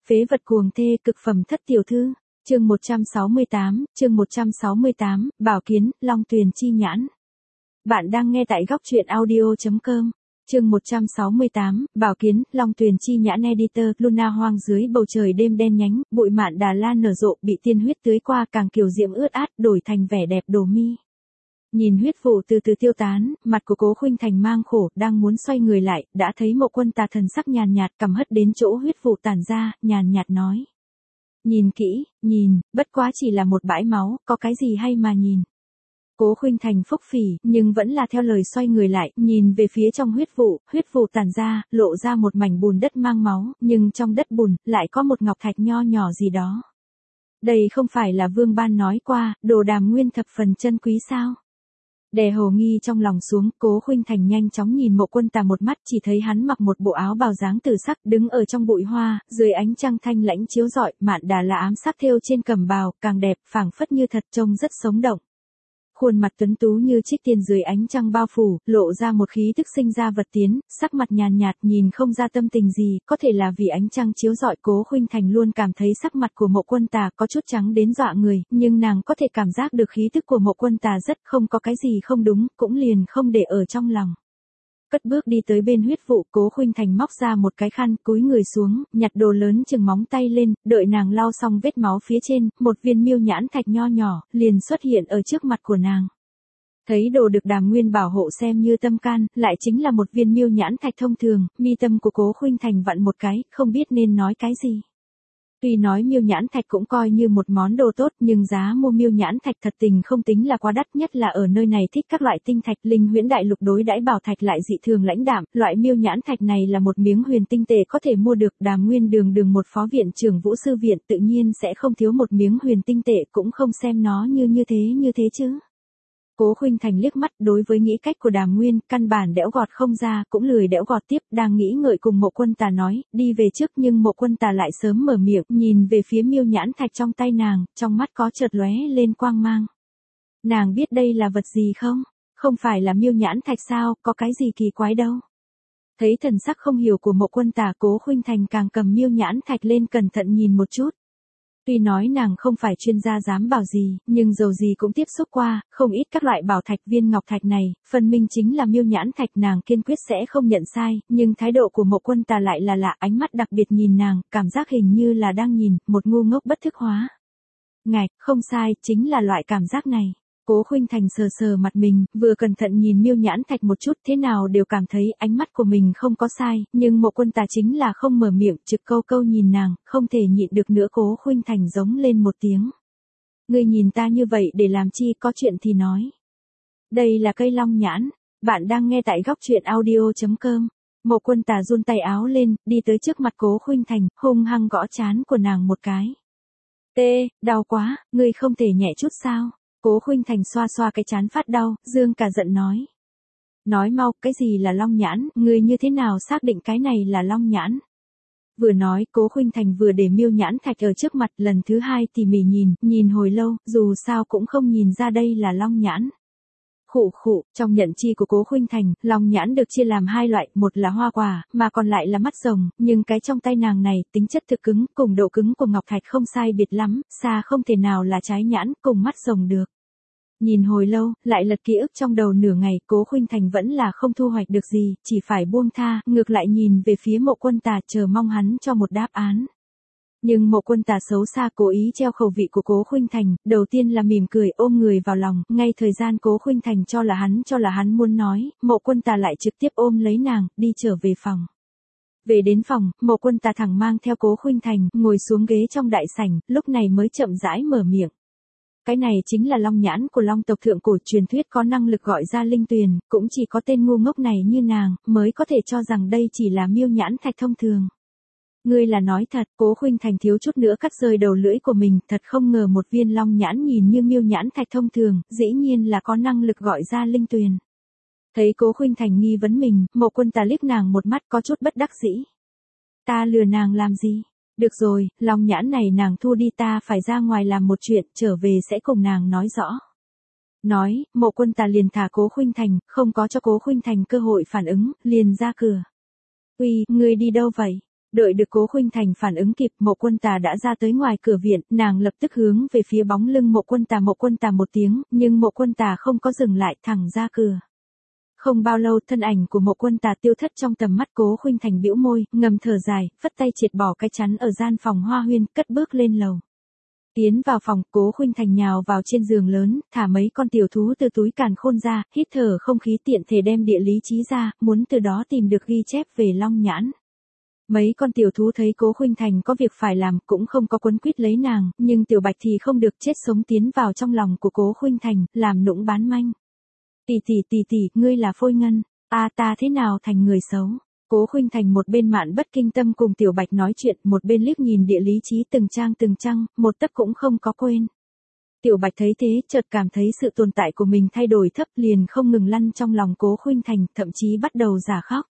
Phế vật cuồng thê cực phẩm thất tiểu thư. Chương 168, Bảo Kiến, Long Tuyền chi nhãn. Bạn đang nghe tại góc truyện audio.com. Chương 168, Bảo Kiến, Long Tuyền chi nhãn. Editor. Luna hoang dưới bầu trời đêm đen nhánh, bụi mạn đà la nở rộ, bị tiên huyết tưới qua càng kiều diễm ướt át, đổi thành vẻ đẹp đồ mi. Nhìn huyết vụ từ từ tiêu tán, mặt của Cố Khuynh Thành mang khổ, đang muốn xoay người lại, đã thấy Mộ Quân Tà thần sắc nhàn nhạt, cầm hất đến chỗ huyết vụ tản ra, nhàn nhạt nói: "Nhìn kỹ, nhìn, bất quá chỉ là một bãi máu, có cái gì hay mà nhìn." Cố Khuynh Thành phốc phì, nhưng vẫn là theo lời xoay người lại, nhìn về phía trong huyết vụ tản ra, lộ ra một mảnh bùn đất mang máu, nhưng trong đất bùn, lại có một ngọc thạch nho nhỏ gì đó. Đây không phải là Vương Ban nói qua, đồ Đàm Nguyên thập phần chân quý sao? Đè hồ nghi trong lòng xuống, Cố Khuynh Thành nhanh chóng nhìn Mộ Quân Tà một mắt, chỉ thấy hắn mặc một bộ áo bào dáng tử sắc, đứng ở trong bụi hoa, dưới ánh trăng thanh lãnh chiếu rọi, mạn đà là ám sắc thêu trên cẩm bào, càng đẹp, phảng phất như thật, trông rất sống động. Khuôn mặt tuấn tú như trích tiên dưới ánh trăng bao phủ, lộ ra một khí tức sinh ra vật tiến, sắc mặt nhàn nhạt, nhìn không ra tâm tình gì, có thể là vì ánh trăng chiếu rọi. Cố Khuynh Thành luôn cảm thấy sắc mặt của Mộ Quân Tà có chút trắng đến dọa người, nhưng nàng có thể cảm giác được khí tức của Mộ Quân Tà rất không có cái gì không đúng, cũng liền không để ở trong lòng. Cất bước đi tới bên huyết vụ, Cố Khuynh Thành móc ra một cái khăn, cúi người xuống, nhặt đồ lớn chừng móng tay lên, đợi nàng lau xong vết máu phía trên, một viên miêu nhãn thạch nho nhỏ, liền xuất hiện ở trước mặt của nàng. Thấy đồ được Đàm Nguyên bảo hộ xem như tâm can, lại chính là một viên miêu nhãn thạch thông thường, mi tâm của Cố Khuynh Thành vặn một cái, không biết nên nói cái gì. Tuy nói miêu nhãn thạch cũng coi như một món đồ tốt, nhưng giá mua miêu nhãn thạch thật tình không tính là quá đắt, nhất là ở nơi này thích các loại tinh thạch. Linh Huyễn Đại Lục đối đãi bảo thạch lại dị thường lãnh đạm, loại miêu nhãn thạch này là một miếng huyền tinh tệ có thể mua được. Đàm Nguyên đường một phó viện trưởng Vũ sư viện tự nhiên sẽ không thiếu một miếng huyền tinh tệ, cũng không xem nó như thế chứ. Cố Khuynh Thành liếc mắt, đối với nghĩ cách của Đàm Nguyên, căn bản đẽo gọt không ra, cũng lười đẽo gọt tiếp, đang nghĩ ngợi cùng Mộ Quân Tà nói, đi về trước, nhưng Mộ Quân Tà lại sớm mở miệng, nhìn về phía miêu nhãn thạch trong tay nàng, trong mắt có chợt lóe lên quang mang. Nàng biết đây là vật gì không? Không phải là miêu nhãn thạch sao, có cái gì kỳ quái đâu. Thấy thần sắc không hiểu của Mộ Quân Tà, Cố Khuynh Thành càng cầm miêu nhãn thạch lên cẩn thận nhìn một chút. Tuy nói nàng không phải chuyên gia dám bảo gì, nhưng dầu gì cũng tiếp xúc qua, không ít các loại bảo thạch. Viên ngọc thạch này, phân minh chính là miêu nhãn thạch, nàng kiên quyết sẽ không nhận sai, nhưng thái độ của Mộ Quân Tà lại là lạ, ánh mắt đặc biệt nhìn nàng, cảm giác hình như là đang nhìn một ngu ngốc bất thức hóa. Ngạch, không sai, chính là loại cảm giác này. Cố Khuynh Thành sờ mặt mình, vừa cẩn thận nhìn miêu nhãn thạch một chút, thế nào đều cảm thấy ánh mắt của mình không có sai, nhưng Mộ Quân Tà chính là không mở miệng, trực câu nhìn nàng, không thể nhịn được nữa. Cố Khuynh Thành giống lên một tiếng. Ngươi nhìn ta như vậy để làm chi, có chuyện thì nói. Đây là cây long nhãn, bạn đang nghe tại góc truyện audio.com. Mộ Quân Tà run tay áo lên, đi tới trước mặt Cố Khuynh Thành, hung hăng gõ trán của nàng một cái. Đau quá, ngươi không thể nhẹ chút sao? Cố Khuynh Thành xoa cái trán phát đau, dương cả giận nói. Nói mau, cái gì là long nhãn, ngươi như thế nào xác định cái này là long nhãn? Vừa nói, Cố Khuynh Thành vừa để miêu nhãn thạch ở trước mặt, lần thứ hai tỉ mỉ nhìn hồi lâu, dù sao cũng không nhìn ra đây là long nhãn. Khụ, trong nhận chi của Cố Khuynh Thành, long nhãn được chia làm hai loại, một là hoa quả, mà còn lại là mắt rồng, nhưng cái trong tay nàng này, tính chất thực cứng, cùng độ cứng của ngọc thạch không sai biệt lắm, xa không thể nào là trái nhãn cùng mắt rồng được. Nhìn hồi lâu, lại lật ký ức trong đầu nửa ngày, Cố Khuynh Thành vẫn là không thu hoạch được gì, chỉ phải buông tha, ngược lại nhìn về phía Mộ Quân Tà, chờ mong hắn cho một đáp án. Nhưng Mộ Quân Tà xấu xa cố ý treo khẩu vị của Cố Khuynh Thành, đầu tiên là mỉm cười ôm người vào lòng, ngay thời gian Cố Khuynh Thành cho là hắn muốn nói, Mộ Quân Tà lại trực tiếp ôm lấy nàng, đi trở về phòng. Về đến phòng, Mộ Quân Tà thẳng mang theo Cố Khuynh Thành, ngồi xuống ghế trong đại sảnh, lúc này mới chậm rãi mở miệng. Cái này chính là long nhãn của Long tộc thượng cổ, truyền thuyết có năng lực gọi ra linh tuyền, cũng chỉ có tên ngu ngốc này như nàng, mới có thể cho rằng đây chỉ là miêu nhãn thạch thông thường. Ngươi là nói thật? Cố Khuynh Thành thiếu chút nữa cắt rơi đầu lưỡi của mình, thật không ngờ một viên long nhãn nhìn như miêu nhãn thạch thông thường, dĩ nhiên là có năng lực gọi ra linh tuyền. Thấy Cố Khuynh Thành nghi vấn mình, Mộ Quân Tà liếc nàng một mắt có chút bất đắc dĩ. Ta lừa nàng làm gì? Được rồi, long nhãn này nàng thu đi, ta phải ra ngoài làm một chuyện, trở về sẽ cùng nàng nói rõ. Nói, Mộ Quân Tà liền thả Cố Khuynh Thành, không có cho Cố Khuynh Thành cơ hội phản ứng, liền ra cửa. Uy, ngươi đi đâu vậy? Đợi được Cố Khuynh Thành phản ứng kịp, Mộ Quân Tà đã ra tới ngoài cửa viện, nàng lập tức hướng về phía bóng lưng Mộ Quân Tà một tiếng, nhưng Mộ Quân Tà không có dừng lại, thẳng ra cửa. Không bao lâu thân ảnh của Mộ Quân Tà tiêu thất trong tầm mắt. Cố Khuynh Thành bĩu môi, ngầm thở dài, phất tay triệt bỏ cái chắn ở gian phòng hoa huyên, cất bước lên lầu. Tiến vào phòng, Cố Khuynh Thành nhào vào trên giường lớn, thả mấy con tiểu thú từ túi càn khôn ra, hít thở không khí tiện thể đem địa lý chí ra, muốn từ đó tìm được ghi chép về Long Nhãn. Mấy con tiểu thú thấy Cố Khuynh Thành có việc phải làm, cũng không có quấn quýt lấy nàng, nhưng Tiểu Bạch thì không được, chết sống tiến vào trong lòng của Cố Khuynh Thành, làm nũng bán manh. Tỷ, ngươi là Phôi Ngân, ta thế nào thành người xấu? Cố Khuynh Thành một bên mạn bất kinh tâm cùng Tiểu Bạch nói chuyện, một bên liếc nhìn địa lý chí từng trang, một tấc cũng không có quên. Tiểu Bạch thấy thế, chợt cảm thấy sự tồn tại của mình thay đổi thấp, liền không ngừng lăn trong lòng Cố Khuynh Thành, thậm chí bắt đầu giả khóc.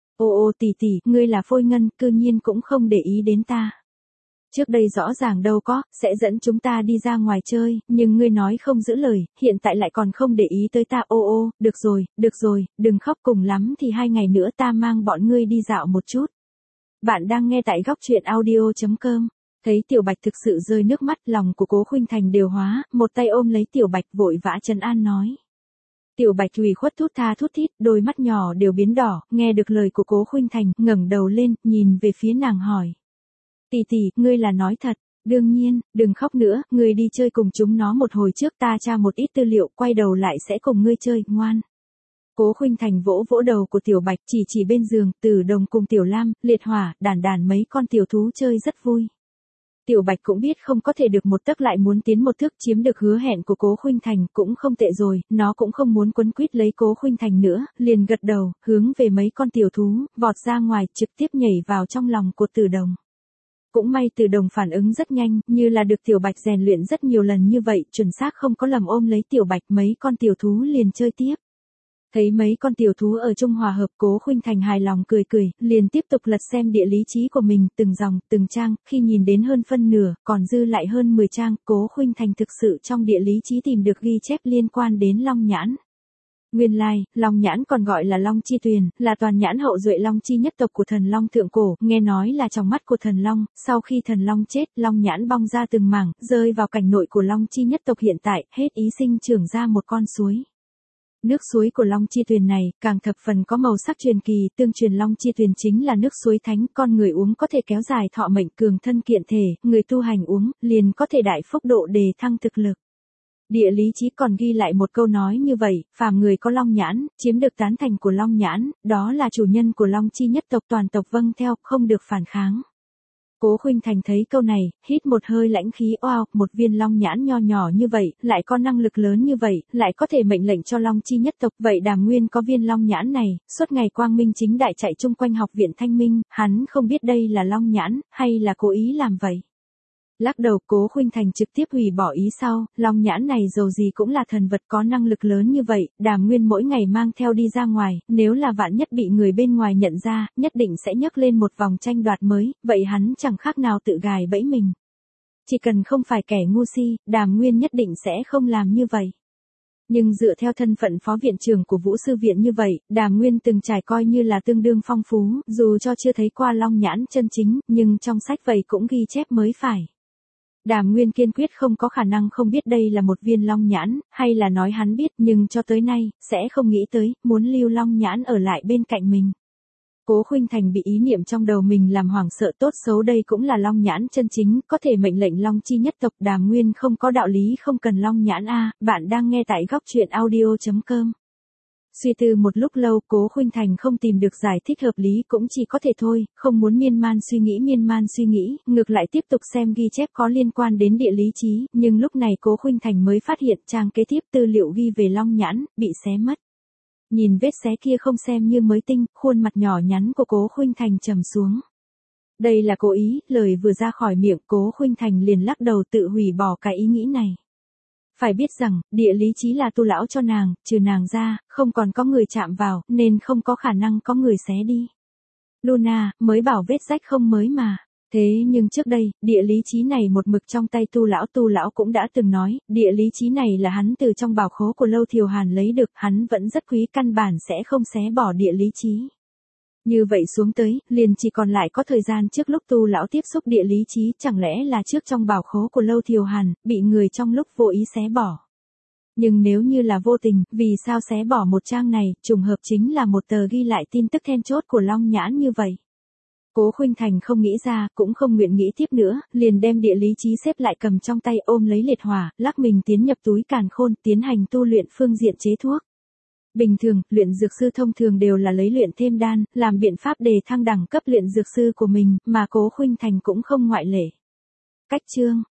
Ô tỷ, ngươi là Phôi Ngân, cư nhiên cũng không để ý đến ta. Trước đây rõ ràng đâu có, sẽ dẫn chúng ta đi ra ngoài chơi, nhưng ngươi nói không giữ lời, hiện tại lại còn không để ý tới ta. Được rồi, đừng khóc, cùng lắm thì 2 ngày nữa ta mang bọn ngươi đi dạo một chút. Bạn đang nghe tại góc truyện audio.com. Thấy Tiểu Bạch thực sự rơi nước mắt, lòng của Cố Khuynh Thành đều hóa, một tay ôm lấy Tiểu Bạch vội vã trấn an nói. Tiểu Bạch ủy khuất thút tha thút thít, đôi mắt nhỏ đều biến đỏ, nghe được lời của Cố Khuynh Thành, ngẩng đầu lên, nhìn về phía nàng hỏi. Tỷ, ngươi là nói thật? Đương nhiên, đừng khóc nữa, ngươi đi chơi cùng chúng nó một hồi trước, ta tra một ít tư liệu, quay đầu lại sẽ cùng ngươi chơi, ngoan. Cố Khuynh Thành vỗ vỗ đầu của Tiểu Bạch, chỉ bên giường, Tử Đồng cùng Tiểu Lam, Liệt Hỏa, đàn mấy con tiểu thú chơi rất vui. Tiểu Bạch cũng biết không có thể được một tấc lại muốn tiến một thước, chiếm được hứa hẹn của Cố Khuynh Thành cũng không tệ rồi, nó cũng không muốn quấn quýt lấy Cố Khuynh Thành nữa, liền gật đầu, hướng về mấy con tiểu thú, vọt ra ngoài, trực tiếp nhảy vào trong lòng của Tử Đồng. Cũng may Tử Đồng phản ứng rất nhanh, như là được Tiểu Bạch rèn luyện rất nhiều lần như vậy, chuẩn xác không có lầm ôm lấy Tiểu Bạch, mấy con tiểu thú liền chơi tiếp. Thấy mấy con tiểu thú ở chung hòa hợp, Cố Khuynh Thành hài lòng cười, liền tiếp tục lật xem địa lý chí của mình, từng dòng, từng trang, khi nhìn đến hơn phân nửa, còn dư lại hơn 10 trang, Cố Khuynh Thành thực sự trong địa lý chí tìm được ghi chép liên quan đến Long Nhãn. Nguyên lai, Long Nhãn còn gọi là Long Chi Tuyền, là toàn nhãn hậu duệ Long Chi nhất tộc của thần Long thượng cổ, nghe nói là trong mắt của thần Long, sau khi thần Long chết, Long Nhãn bong ra từng mảng, rơi vào cảnh nội của Long Chi nhất tộc hiện tại, hết ý sinh trưởng ra một con suối. Nước suối của Long Chi Tuyền này, càng thập phần có màu sắc truyền kỳ, tương truyền Long Chi Tuyền chính là nước suối thánh, con người uống có thể kéo dài thọ mệnh, cường thân kiện thể, người tu hành uống, liền có thể đại phúc độ đề thăng thực lực. Địa lý chí còn ghi lại một câu nói như vậy, phàm người có Long Nhãn, chiếm được tán thành của Long Nhãn, đó là chủ nhân của Long Chi nhất tộc, toàn tộc vâng theo, không được phản kháng. Cố Khuynh Thành thấy câu này, hít một hơi lãnh khí, một viên Long Nhãn nho nhỏ như vậy, lại có năng lực lớn như vậy, lại có thể mệnh lệnh cho Long Chi nhất tộc, vậy Đàm Nguyên có viên Long Nhãn này, suốt ngày quang minh chính đại chạy chung quanh học viện Thanh Minh, hắn không biết đây là Long Nhãn, hay là cố ý làm vậy. Lắc đầu, Cố Khuynh Thành trực tiếp hủy bỏ ý sau, Long Nhãn này dầu gì cũng là thần vật có năng lực lớn như vậy, Đàm Nguyên mỗi ngày mang theo đi ra ngoài, nếu là vạn nhất bị người bên ngoài nhận ra, nhất định sẽ nhấc lên một vòng tranh đoạt mới, vậy hắn chẳng khác nào tự gài bẫy mình. Chỉ cần không phải kẻ ngu si, Đàm Nguyên nhất định sẽ không làm như vậy. Nhưng dựa theo thân phận phó viện trưởng của Vũ sư viện như vậy, Đàm Nguyên từng trải coi như là tương đương phong phú, dù cho chưa thấy qua Long Nhãn chân chính, nhưng trong sách vậy cũng ghi chép mới phải. Đàm Nguyên kiên quyết không có khả năng không biết đây là một viên Long Nhãn, hay là nói hắn biết, nhưng cho tới nay, sẽ không nghĩ tới, muốn lưu Long Nhãn ở lại bên cạnh mình. Cố Khuynh Thành bị ý niệm trong đầu mình làm hoảng sợ, tốt xấu đây cũng là Long Nhãn chân chính, có thể mệnh lệnh Long Chi nhất tộc. Đàm Nguyên không có đạo lý không cần Long Nhãn a. Bạn đang nghe tại góc truyện audio.com. Suy tư một lúc lâu, Cố Khuynh Thành không tìm được giải thích hợp lý, cũng chỉ có thể thôi, không muốn miên man suy nghĩ, ngược lại tiếp tục xem ghi chép có liên quan đến địa lý chí, nhưng lúc này Cố Khuynh Thành mới phát hiện trang kế tiếp tư liệu ghi về Long Nhãn, bị xé mất. Nhìn vết xé kia không xem như mới tinh, khuôn mặt nhỏ nhắn của Cố Khuynh Thành trầm xuống. Đây là cố ý, lời vừa ra khỏi miệng, Cố Khuynh Thành liền lắc đầu tự hủy bỏ cái ý nghĩ này. Phải biết rằng, địa lý chí là tu lão cho nàng, trừ nàng ra, không còn có người chạm vào, nên không có khả năng có người xé đi. Luna, mới bảo vết rách không mới mà. Thế nhưng trước đây, địa lý chí này một mực trong tay tu lão cũng đã từng nói, địa lý chí này là hắn từ trong bảo khố của Lâu Thiều Hàn lấy được, hắn vẫn rất quý, căn bản sẽ không xé bỏ địa lý chí. Như vậy xuống tới, liền chỉ còn lại có thời gian trước lúc Tu lão tiếp xúc địa lý trí, chẳng lẽ là trước trong bảo khố của Lâu Thiều Hàn, bị người trong lúc vô ý xé bỏ. Nhưng nếu như là vô tình, vì sao xé bỏ một trang này, trùng hợp chính là một tờ ghi lại tin tức then chốt của Long Nhãn như vậy. Cố Khuynh Thành không nghĩ ra, cũng không nguyện nghĩ tiếp nữa, liền đem địa lý trí xếp lại cầm trong tay ôm lấy liệt hỏa, lắc mình tiến nhập túi càn khôn, tiến hành tu luyện phương diện chế thuốc. Bình thường, luyện dược sư thông thường đều là lấy luyện thêm đan, làm biện pháp đề thăng đẳng cấp luyện dược sư của mình, mà Cố Khuynh Thành cũng không ngoại lệ. Cách chương